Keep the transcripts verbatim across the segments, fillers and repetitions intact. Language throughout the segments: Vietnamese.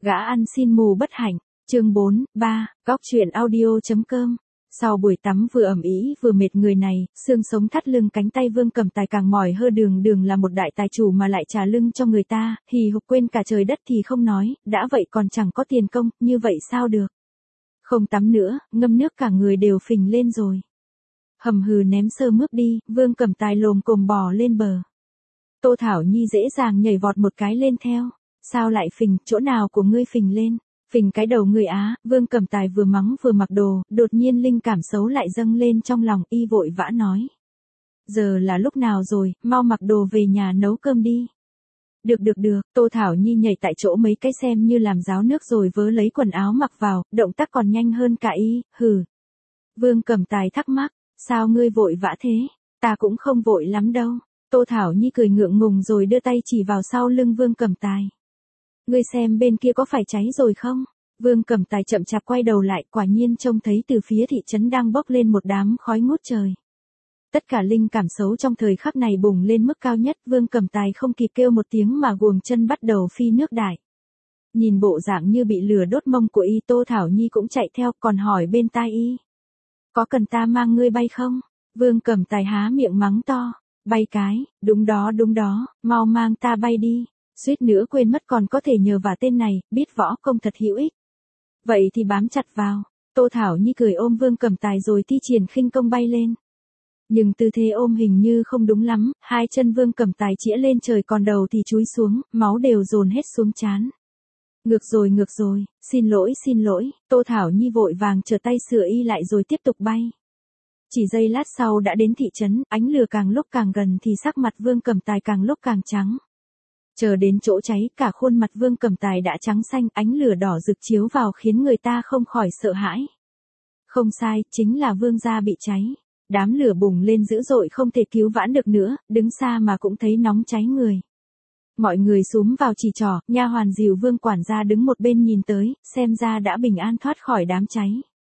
Gã ăn xin mù bất hạnh, chương bốn, ba, góc truyện audio.com. Sau buổi tắm vừa ẩm ý vừa mệt người này, xương sống thắt lưng cánh tay Vương Cẩm Tài càng mỏi hơ. Đường Đường là một đại tài chủ mà lại trả lưng cho người ta, hì hục quên cả trời đất thì không nói, đã vậy còn chẳng có tiền công, như vậy sao được. Không tắm nữa, ngâm nước cả người đều phình lên rồi. Hầm hừ ném sơ mướp đi, Vương Cẩm Tài lồm cồm bò lên bờ. Tô Thảo Nhi dễ dàng nhảy vọt một cái lên theo. Sao lại phình, chỗ nào của ngươi phình lên? Phình cái đầu ngươi á. Vương Cẩm Tài vừa mắng vừa mặc đồ, đột nhiên linh cảm xấu lại dâng lên trong lòng, y vội vã nói. Giờ là lúc nào rồi, mau mặc đồ về nhà nấu cơm đi. Được được được, Tô Thảo Nhi nhảy tại chỗ mấy cái xem như làm ráo nước rồi vớ lấy quần áo mặc vào, động tác còn nhanh hơn cả y, hừ. Vương Cẩm Tài thắc mắc, sao ngươi vội vã thế? Ta cũng không vội lắm đâu. Tô Thảo Nhi cười ngượng ngùng rồi đưa tay chỉ vào sau lưng Vương Cẩm Tài. Ngươi xem bên kia có phải cháy rồi không? Vương Cẩm Tài chậm chạp quay đầu lại, quả nhiên trông thấy từ phía thị trấn đang bốc lên một đám khói ngút trời. Tất cả linh cảm xấu trong thời khắc này bùng lên mức cao nhất, Vương Cẩm Tài không kịp kêu một tiếng mà guồng chân bắt đầu phi nước đại. Nhìn bộ dạng như bị lửa đốt mông của y, Tô Thảo Nhi cũng chạy theo, còn hỏi bên tai y. Có cần ta mang ngươi bay không? Vương Cẩm Tài há miệng mắng to. Bay cái, đúng đó đúng đó, mau mang ta bay đi. Suýt nữa quên mất còn có thể nhờ vả tên này, biết võ công thật hữu ích. Vậy thì bám chặt vào. Tô Thảo Nhi cười ôm Vương Cẩm Tài rồi thi triển khinh công bay lên. Nhưng tư thế ôm hình như không đúng lắm, hai chân Vương Cẩm Tài chĩa lên trời còn đầu thì chúi xuống, máu đều dồn hết xuống trán. Ngược rồi ngược rồi, xin lỗi xin lỗi, Tô Thảo Nhi vội vàng trở tay sửa y lại rồi tiếp tục bay. Chỉ giây lát sau đã đến thị trấn, ánh lửa càng lúc càng gần thì sắc mặt Vương Cẩm Tài càng lúc càng trắng. Chờ đến chỗ cháy, cả khuôn mặt Vương Cẩm Tài đã trắng xanh, ánh lửa đỏ rực chiếu vào khiến người ta không khỏi sợ hãi. Không sai, chính là Vương gia bị cháy. Đám lửa bùng lên dữ dội không thể cứu vãn được nữa, đứng xa mà cũng thấy nóng cháy người. Mọi người xúm vào chỉ trỏ, nha hoàn dìu Vương quản gia đứng một bên nhìn tới, xem ra đã bình an thoát khỏi đám cháy.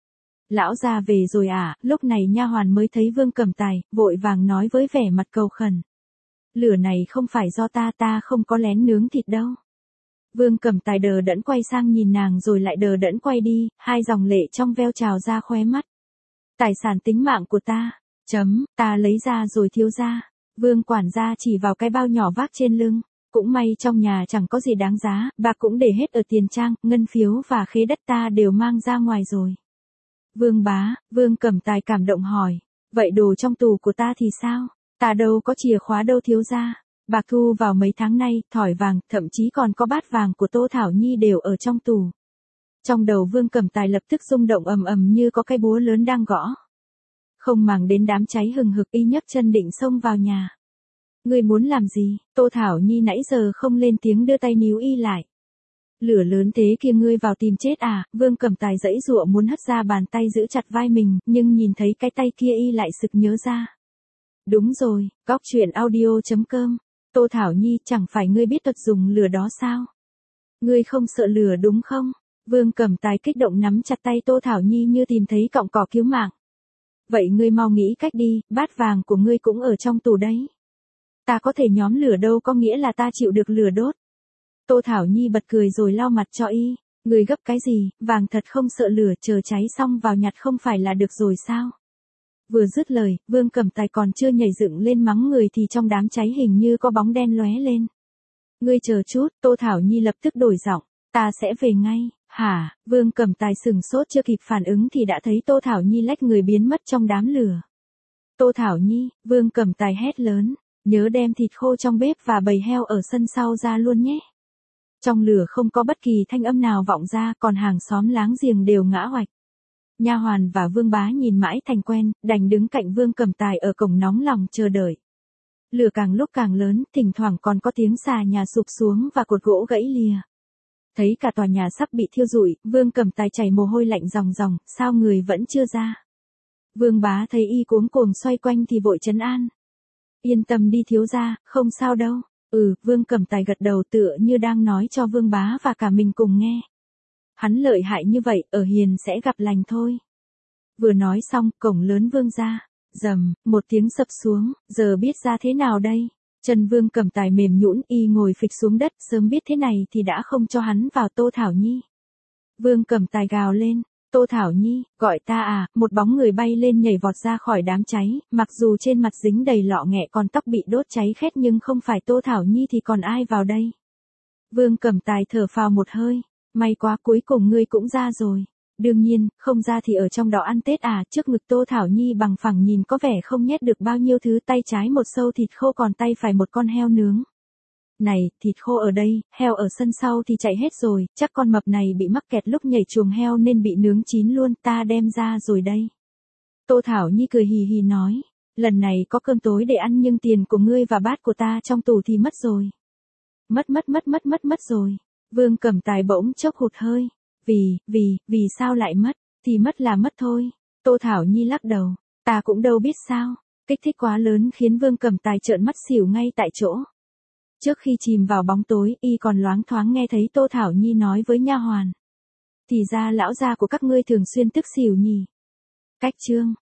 Lão gia về rồi à? Lúc này nha hoàn mới thấy Vương Cẩm Tài, vội vàng nói với vẻ mặt cầu khẩn. Lửa này không phải do ta, ta không có lén nướng thịt đâu. Vương Cẩm Tài đờ đẫn quay sang nhìn nàng rồi lại đờ đẫn quay đi, hai dòng lệ trong veo trào ra khóe mắt. Tài sản tính mạng của ta, chấm, ta lấy ra rồi thiếu gia. Vương quản gia chỉ vào cái bao nhỏ vác trên lưng. Cũng may trong nhà chẳng có gì đáng giá, bạc cũng để hết ở tiền trang, ngân phiếu và khế đất ta đều mang ra ngoài rồi. Vương bá, Vương Cẩm Tài cảm động hỏi, vậy đồ trong tù của ta thì sao? Ta đâu có chìa khóa đâu thiếu gia. Bạc thu vào mấy tháng nay, thỏi vàng, thậm chí còn có bát vàng của Tô Thảo Nhi đều ở trong tù. Trong đầu Vương Cẩm Tài lập tức rung động ầm ầm như có cái búa lớn đang gõ. Không màng đến đám cháy hừng hực, y nhấc chân định xông vào nhà. Ngươi muốn làm gì? Tô Thảo Nhi nãy giờ không lên tiếng đưa tay níu y lại. Lửa lớn thế kia ngươi vào tìm chết à? Vương Cẩm Tài giãy giụa muốn hất ra bàn tay giữ chặt vai mình, nhưng nhìn thấy cái tay kia y lại sực nhớ ra. Đúng rồi, góc truyện audio.com. Tô Thảo Nhi, chẳng phải ngươi biết thuật dùng lửa đó sao? Ngươi không sợ lửa đúng không? Vương Cẩm Tài kích động nắm chặt tay Tô Thảo Nhi như tìm thấy cọng cỏ cứu mạng. Vậy ngươi mau nghĩ cách đi, bát vàng của ngươi cũng ở trong tù đấy. Ta có thể nhóm lửa đâu có nghĩa là ta chịu được lửa đốt. Tô Thảo Nhi bật cười rồi lau mặt cho y. Ngươi gấp cái gì, vàng thật không sợ lửa, chờ cháy xong vào nhặt không phải là được rồi sao? Vừa dứt lời, Vương Cẩm Tài còn chưa nhảy dựng lên mắng người thì trong đám cháy hình như có bóng đen lóe lên. Ngươi chờ chút, Tô Thảo Nhi lập tức đổi giọng, ta sẽ về ngay. Hả? Vương Cẩm Tài sừng sốt chưa kịp phản ứng thì đã thấy Tô Thảo Nhi lách người biến mất trong đám lửa. Tô Thảo Nhi, Vương Cẩm Tài hét lớn, nhớ đem thịt khô trong bếp và bầy heo ở sân sau ra luôn nhé. Trong lửa không có bất kỳ thanh âm nào vọng ra, còn hàng xóm láng giềng đều ngã oạch. Nha hoàn và Vương bá nhìn mãi thành quen, đành đứng cạnh Vương Cẩm Tài ở cổng nóng lòng chờ đợi. Lửa càng lúc càng lớn, thỉnh thoảng còn có tiếng xà nhà sụp xuống và cột gỗ gãy lìa. Thấy cả tòa nhà sắp bị thiêu rụi, Vương Cẩm Tài chảy mồ hôi lạnh ròng ròng, sao người vẫn chưa ra? Vương bá thấy y cuống cuồng xoay quanh thì vội trấn an. Yên tâm đi thiếu gia, không sao đâu. Ừ, Vương Cẩm Tài gật đầu tựa như đang nói cho Vương bá và cả mình cùng nghe. Hắn lợi hại như vậy, ở hiền sẽ gặp lành thôi. Vừa nói xong, cổng lớn Vương ra. Rầm, một tiếng sập xuống, giờ biết ra thế nào đây? Chân Vương Cẩm Tài mềm nhũn, y ngồi phịch xuống đất, sớm biết thế này thì đã không cho hắn vào. Tô Thảo Nhi. Vương Cẩm Tài gào lên, Tô Thảo Nhi, gọi ta à, một bóng người bay lên nhảy vọt ra khỏi đám cháy, mặc dù trên mặt dính đầy lọ nghẹ còn tóc bị đốt cháy khét nhưng không phải Tô Thảo Nhi thì còn ai vào đây. Vương Cẩm Tài thở phào một hơi, may quá cuối cùng ngươi cũng ra rồi. Đương nhiên, không ra thì ở trong đó ăn Tết à. Trước ngực Tô Thảo Nhi bằng phẳng nhìn có vẻ không nhét được bao nhiêu thứ, tay trái một sâu thịt khô còn tay phải một con heo nướng. Này, thịt khô ở đây, heo ở sân sau thì chạy hết rồi, chắc con mập này bị mắc kẹt lúc nhảy chuồng heo nên bị nướng chín luôn, ta đem ra rồi đây. Tô Thảo Nhi cười hì hì nói, lần này có cơm tối để ăn nhưng tiền của ngươi và bát của ta trong tủ thì mất rồi. Mất mất mất mất mất mất rồi. Vương Cẩm Tài bỗng chốc hụt hơi. Vì, vì, vì sao lại mất, thì mất là mất thôi. Tô Thảo Nhi lắc đầu, ta cũng đâu biết sao. Kích thích quá lớn khiến Vương Cẩm Tài trợn mắt xỉu ngay tại chỗ. Trước khi chìm vào bóng tối, y còn loáng thoáng nghe thấy Tô Thảo Nhi nói với nha hoàn. Thì ra lão gia của các ngươi thường xuyên tức xỉu nhỉ. Cách chương